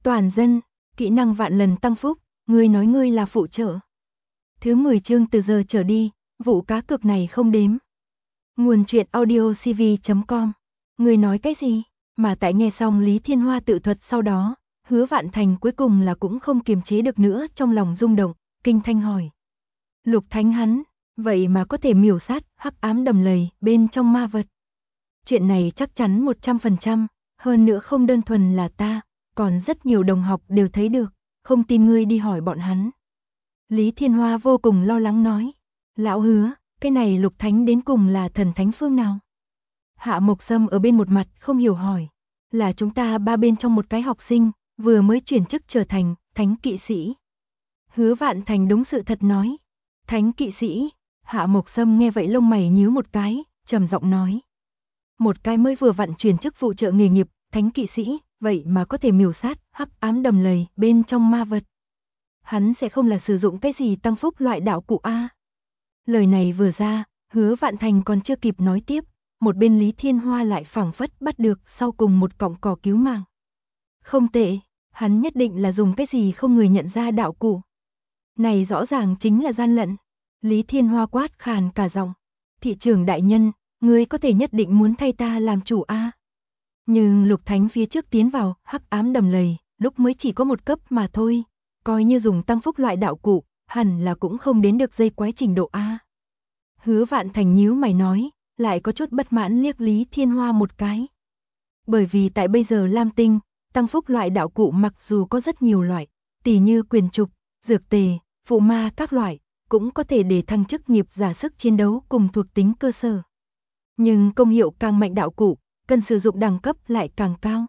Toàn dân, kỹ năng vạn lần tăng phúc, ngươi nói ngươi là phụ trợ. Thứ 10 chương từ giờ trở đi, vụ cá cược này không đếm. Nguồn truyện audiocv.com. Ngươi nói cái gì? Mà tại nghe xong Lý Thiên Hoa tự thuật sau đó, Hứa Vạn Thành cuối cùng là cũng không kiềm chế được nữa, trong lòng rung động, kinh thanh hỏi. Lục Thánh hắn, vậy mà có thể miểu sát hắc ám đầm lầy bên trong ma vật. Chuyện này chắc chắn 100%, hơn nữa không đơn thuần là ta, còn rất nhiều đồng học đều thấy được, không tin ngươi đi hỏi bọn hắn. Lý Thiên Hoa vô cùng lo lắng nói, lão Hứa, cái này Lục Thánh đến cùng là thần thánh phương nào? Hạ Mộc Sâm ở bên một mặt không hiểu hỏi, là chúng ta ba bên trong một cái học sinh, vừa mới chuyển chức trở thành thánh kỵ sĩ. Hứa Vạn Thành đúng sự thật nói, thánh kỵ sĩ. Hạ Mộc Sâm nghe vậy lông mày nhíu một cái, trầm giọng nói, một cái mới vừa vặn chuyển chức phụ trợ nghề nghiệp, thánh kỵ sĩ, vậy mà có thể miểu sát hắc ám đầm lầy bên trong ma vật. Hắn sẽ không là sử dụng cái gì tăng phúc loại đạo cụ a? Lời này vừa ra, Hứa Vạn Thành còn chưa kịp nói tiếp, một bên Lý Thiên Hoa lại phảng phất bắt được sau cùng một cọng cỏ cứu mạng. Không tệ, hắn nhất định là dùng cái gì không người nhận ra đạo cụ. Này rõ ràng chính là gian lận. Lý Thiên Hoa quát khàn cả giọng, thị trưởng đại nhân, ngươi có thể nhất định muốn thay ta làm chủ a? Nhưng Lục Thánh phía trước tiến vào hắc ám đầm lầy, lúc mới chỉ có một cấp mà thôi, coi như dùng tăng phúc loại đạo cụ, hẳn là cũng không đến được dây quái trình độ a. Hứa Vạn Thành nhíu mày nói, lại có chút bất mãn liếc Lý Thiên Hoa một cái. Bởi vì tại bây giờ Lam Tinh, tăng phúc loại đạo cụ mặc dù có rất nhiều loại, tỉ như quyền trục, dược tề, phụ ma các loại, cũng có thể để thăng chức nghiệp giả sức chiến đấu cùng thuộc tính cơ sở. Nhưng công hiệu càng mạnh đạo cụ, cần sử dụng đẳng cấp lại càng cao.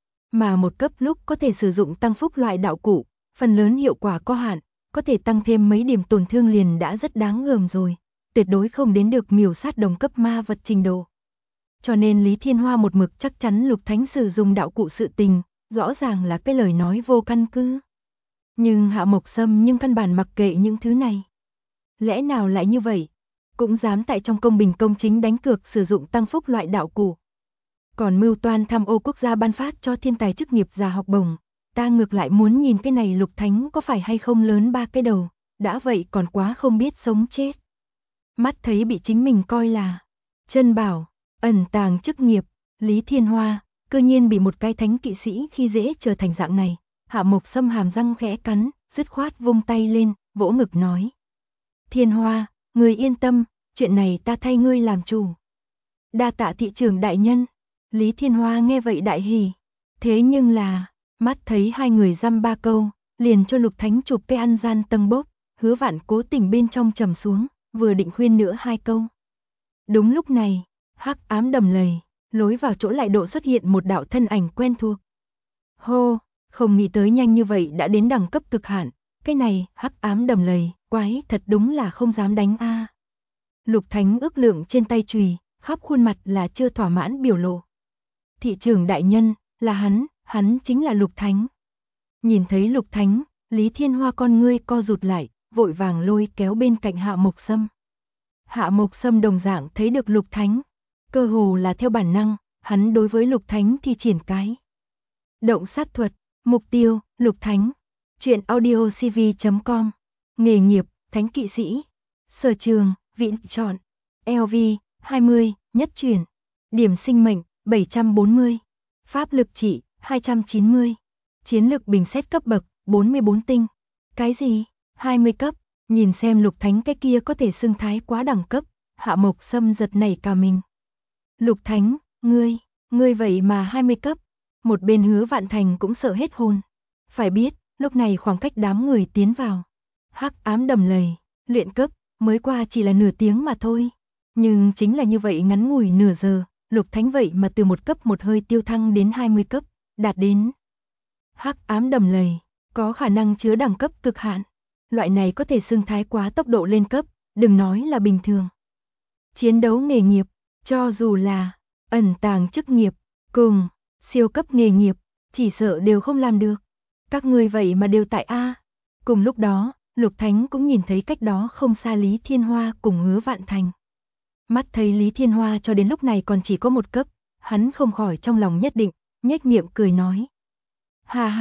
Mà một cấp lúc có thể sử dụng tăng phúc loại đạo cụ, phần lớn hiệu quả có hạn, có thể tăng thêm mấy điểm tổn thương liền đã rất đáng gờm rồi, tuyệt đối không đến được miểu sát đồng cấp ma vật trình độ. Cho nên Lý Thiên Hoa một mực chắc chắn Lục Thánh sử dụng đạo cụ sự tình, rõ ràng là cái lời nói vô căn cứ. Nhưng Hạ Mộc Sâm nhưng căn bản mặc kệ những thứ này. Lẽ nào lại như vậy? Cũng dám tại trong công bình công chính đánh cược sử dụng tăng phúc loại đạo cụ. Còn mưu toan tham ô quốc gia ban phát cho thiên tài chức nghiệp giả học bổng, ta ngược lại muốn nhìn cái này Lục Thánh có phải hay không lớn ba cái đầu, đã vậy còn quá không biết sống chết. Mắt thấy bị chính mình coi là chân bảo, ẩn tàng chức nghiệp, Lý Thiên Hoa, cơ nhiên bị một cái thánh kỵ sĩ khi dễ trở thành dạng này. Hạ Mộc Sâm hàm răng khẽ cắn, dứt khoát vung tay lên, vỗ ngực nói. Thiên Hoa, ngươi yên tâm, chuyện này ta thay ngươi làm chủ. Đa tạ thị trưởng đại nhân. Lý Thiên Hoa nghe vậy đại hỉ. Thế nhưng là, mắt thấy hai người dăm ba câu, liền cho Lục Thánh chụp cái ăn gian tầng bốc, Hứa Vạn cố tình bên trong trầm xuống, vừa định khuyên nữa hai câu. Đúng lúc này, hắc ám đầm lầy, lối vào chỗ lại độ xuất hiện một đạo thân ảnh quen thuộc. Hô, không nghĩ tới nhanh như vậy đã đến đẳng cấp cực hạn, cái này hắc ám đầm lầy, quái thật đúng là không dám đánh a. Lục Thánh ước lượng trên tay chùy, khắp khuôn mặt là chưa thỏa mãn biểu lộ. Thị trưởng đại nhân, là hắn chính là Lục Thánh. Nhìn thấy Lục Thánh, Lý Thiên Hoa con ngươi co rụt lại, vội vàng lôi kéo bên cạnh Hạ Mộc Sâm. Hạ Mộc Sâm đồng dạng thấy được Lục Thánh, cơ hồ là theo bản năng, hắn đối với Lục Thánh thì triển cái động sát thuật, mục tiêu, Lục Thánh. Truyện audiocv.com. Nghề nghiệp, thánh kỵ sĩ. Sở trường, vị chọn. LV, 20, nhất truyền. Điểm sinh mệnh, 740. Pháp lực trị, 290. Chiến lực bình xét cấp bậc, 44 tinh. Cái gì? 20 cấp. Nhìn xem Lục Thánh cái kia có thể xưng thái quá đẳng cấp, Hạ Mộc Sâm giật nảy cả mình. Lục Thánh, ngươi vậy mà 20 cấp. Một bên Hứa Vạn Thành cũng sợ hết hồn. Phải biết, lúc này khoảng cách đám người tiến vào hắc ám đầm lầy, luyện cấp, mới qua chỉ là nửa tiếng mà thôi. Nhưng chính là như vậy ngắn ngủi nửa giờ, Lục Thánh vậy mà từ một cấp một hơi tiêu thăng đến 20 cấp, đạt đến hắc ám đầm lầy, có khả năng chứa đẳng cấp cực hạn. Loại này có thể xưng thái quá tốc độ lên cấp, đừng nói là bình thường. Chiến đấu nghề nghiệp, cho dù là ẩn tàng chức nghiệp, cùng siêu cấp nghề nghiệp, chỉ sợ đều không làm được. Các ngươi vậy mà đều tại A. Cùng lúc đó, Lục Thánh cũng nhìn thấy cách đó không xa Lý Thiên Hoa cùng Hứa Vạn Thành. Mắt thấy Lý Thiên Hoa cho đến lúc này còn chỉ có một cấp, hắn không khỏi trong lòng nhất định, nhếch miệng cười nói. Ha ha,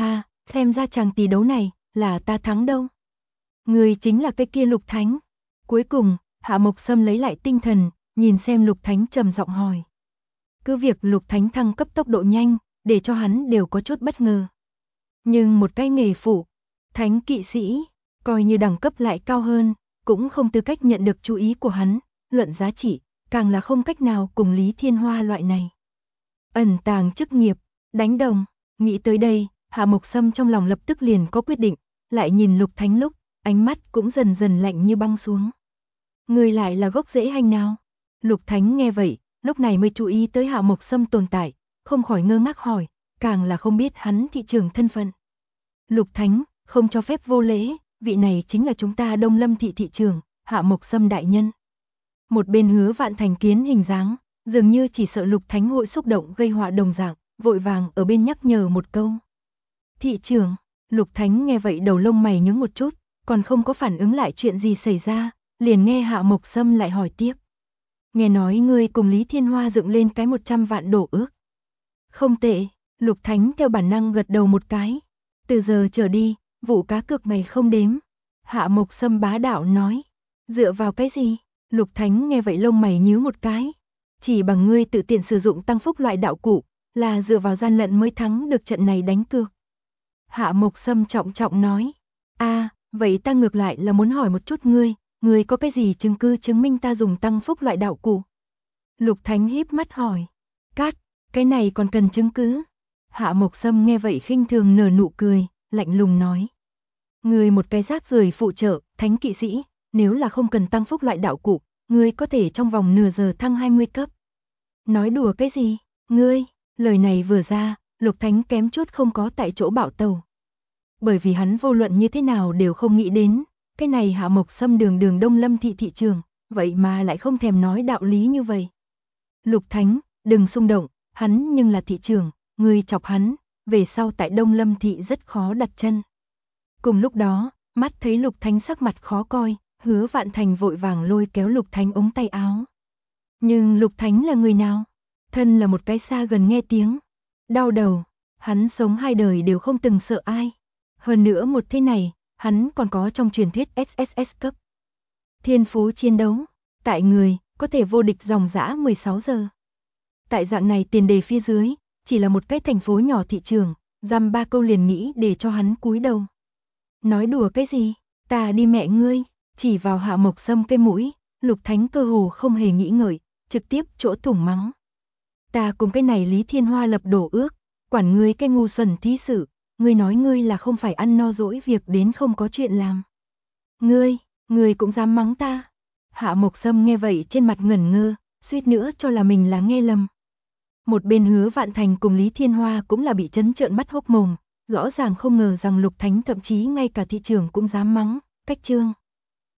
Xem ra chàng tỷ đấu này, là ta thắng đâu. Người chính là cái kia Lục Thánh. Cuối cùng, Hạ Mộc Sâm lấy lại tinh thần, nhìn xem Lục Thánh trầm giọng hỏi. Cứ việc Lục Thánh thăng cấp tốc độ nhanh, để cho hắn đều có chút bất ngờ. Nhưng một cái nghề phụ, thánh kỵ sĩ, coi như đẳng cấp lại cao hơn, cũng không tư cách nhận được chú ý của hắn, luận giá trị, càng là không cách nào cùng Lý Thiên Hoa loại này. Ẩn tàng chức nghiệp, đánh đồng, nghĩ tới đây, Hạ Mộc Sâm trong lòng lập tức liền có quyết định, lại nhìn Lục Thánh lúc, ánh mắt cũng dần dần lạnh như băng xuống. Người lại là gốc rễ hành nào? Lục Thánh nghe vậy, lúc này mới chú ý tới Hạ Mộc Sâm tồn tại, không khỏi ngơ ngác hỏi, càng là không biết hắn thị trường thân phận. Lục Thánh, không cho phép vô lễ, vị này chính là chúng ta Đông Lâm thị thị trường, Hạ Mộc Sâm đại nhân. Một bên Hứa Vạn thành kiến hình dáng, dường như chỉ sợ Lục Thánh hội xúc động gây họa đồng dạng, vội vàng ở bên nhắc nhở một câu. Thị trường, Lục Thánh nghe vậy đầu lông mày nhướng một chút, còn không có phản ứng lại chuyện gì xảy ra, liền nghe Hạ Mộc Sâm lại hỏi tiếp. Nghe nói ngươi cùng Lý Thiên Hoa dựng lên cái 100 vạn đổ ước. Không tệ, Lục Thánh theo bản năng gật đầu một cái. Từ giờ trở đi, vụ cá cược mày không đếm. Hạ Mộc Sâm bá đạo nói. Dựa vào cái gì? Lục Thánh nghe vậy lông mày nhíu một cái. Chỉ bằng ngươi tự tiện sử dụng tăng phúc loại đạo cụ, là dựa vào gian lận mới thắng được trận này đánh cược. Hạ Mộc Sâm trọng trọng nói. Vậy ta ngược lại là muốn hỏi một chút ngươi có cái gì chứng cứ chứng minh ta dùng tăng phúc loại đạo cụ? Lục Thánh híp mắt hỏi. Cái này còn cần chứng cứ? Hạ Mộc Sâm nghe vậy khinh thường nở nụ cười, lạnh lùng nói. Ngươi một cái rác rưởi phụ trợ, thánh kỵ sĩ, nếu là không cần tăng phúc loại đạo cụ, ngươi có thể trong vòng nửa giờ thăng 20 cấp. Nói đùa cái gì? Ngươi, lời này vừa ra, Lục Thánh kém chút không có tại chỗ bạo tàu. Bởi vì hắn vô luận như thế nào đều không nghĩ đến, cái này Hạ Mộc Sâm đường đường Đông Lâm thị thị trường, vậy mà lại không thèm nói đạo lý như vậy. Lục Thánh, đừng xung động, hắn nhưng là thị trường, ngươi chọc hắn, về sau tại Đông Lâm thị rất khó đặt chân. Cùng lúc đó, mắt thấy Lục Thánh sắc mặt khó coi, Hứa Vạn Thành vội vàng lôi kéo Lục Thánh ống tay áo. Nhưng Lục Thánh là người nào? Thân là một cái xa gần nghe tiếng. Đau đầu, hắn sống hai đời đều không từng sợ ai. Hơn nữa một thế này, hắn còn có trong truyền thuyết SSS cấp. Thiên phú chiến đấu, tại người, có thể vô địch dòng dã 16 giờ. Tại dạng này tiền đề phía dưới, chỉ là một cái thành phố nhỏ thị trường, dăm ba câu liền nghĩ để cho hắn cúi đầu. Nói đùa cái gì, ta đi mẹ ngươi, chỉ vào Hạ Mộc Sâm cái mũi, Lục Thánh cơ hồ không hề nghĩ ngợi, trực tiếp chỗ thủng mắng. Ta cùng cái này Lý Thiên Hoa lập đổ ước, quản ngươi cái ngu xuẩn thí sự, ngươi nói ngươi là không phải ăn no dỗi việc đến không có chuyện làm. Ngươi cũng dám mắng ta. Hạ Mộc Sâm nghe vậy trên mặt ngẩn ngơ, suýt nữa cho là mình là nghe lầm. Một bên Hứa Vạn Thành cùng Lý Thiên Hoa cũng là bị chấn trợn mắt hốc mồm, rõ ràng không ngờ rằng Lục Thánh thậm chí ngay cả thị trường cũng dám mắng, cách chương.